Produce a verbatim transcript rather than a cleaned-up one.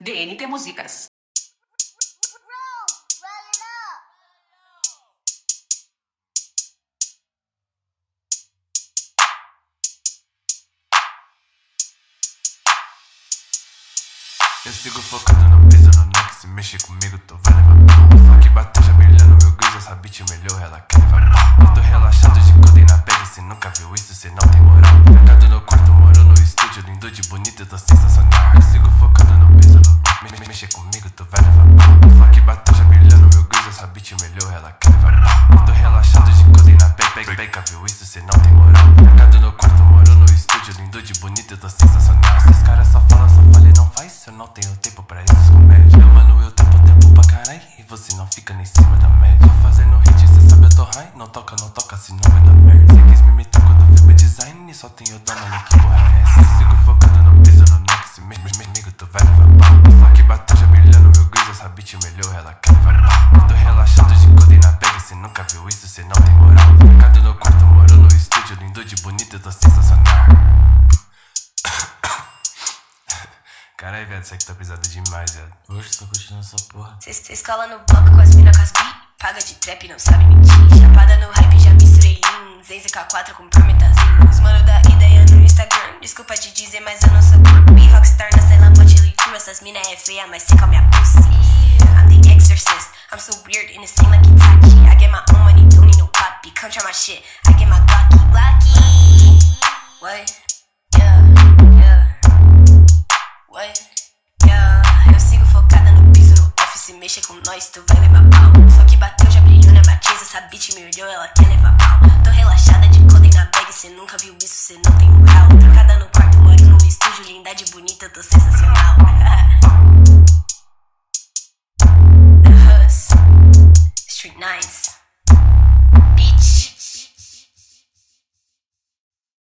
D N T Músicas. Eu sigo focado no piso, no neck, se mexe comigo tu vai levar pau. Só que bateu já brilhando meu griso, essa bitch melhor, ela quer levar pau. Eu tô relaxado de codem na bag, cê nunca viu isso, cê não tem moral. Trancado no quarto, moro no estúdio, lindo de bonito, eu tô sensacional. Eu sigo focado no piso, no me, me, mexe comigo tu vai levar pau. Só que bateu já brilhando meu griso, essa bitch melhor, ela quer levar pau. Eu tô relaxado de codem na bag, bag, bag, nunca viu isso, cê não tem moral. Trancado no quarto, moro no estúdio, lindo de bonito, eu tô sensacional. Esses caras só falam, só falam e não faz, eu não tenho tempo pra essas comédias. Meu mano, eu tempo tempo pra carai e você não fica nem em cima da média. Tô fazendo hit, cê sabe eu tô high. Não toca, não toca, senão vai dar merda. Cê quis me imitar quando eu fui design e só tem eu dona, né, que porra é essa? Eu sigo focado no piso, no neck, se mexe comigo tu vai levar pau. Só que bateu já brilhando meu griso, essa bitch melhor, ela quer levar pau. Eu tô relaxado de codem na bag, cê nunca viu isso, cê não tem moral. Trancado no quarto, moro no estúdio, lindo de bonito, eu tô sensacional. Caralho, velho, isso aqui tá pesado demais, velho. Hoje tô curtindo essa porra. Cê escola no bloco com as mina com as bi. Paga de trap, não sabe mentir. Chapada no hype, já misturei um Zenze K quatro com prometazinho. Os mano da ideia no Instagram. Desculpa te dizer, mas eu não sou groupie. Rockstar na cela, Motley Crue. Essas mina é feia, mas seca minha pussy. I'm the exorcist, I'm so weird in a scene like Itachi. I get my own money, don't need no copy. Come try my shit, I get my Glocky, Glocky. What? Yeah, yeah. What? Yeah, eu sigo focada no piso, no office, mexa com nós, tu vai levar pau. Só que bateu já brilhou na matiza, essa bitch me olhou, ela quer levar pau. Tô relaxada de codem na bag, cê nunca viu isso, cê não tem moral. Trancada no quarto, moro no estúdio, linda de bonita, eu tô sensacional. The Hus, Street Nines.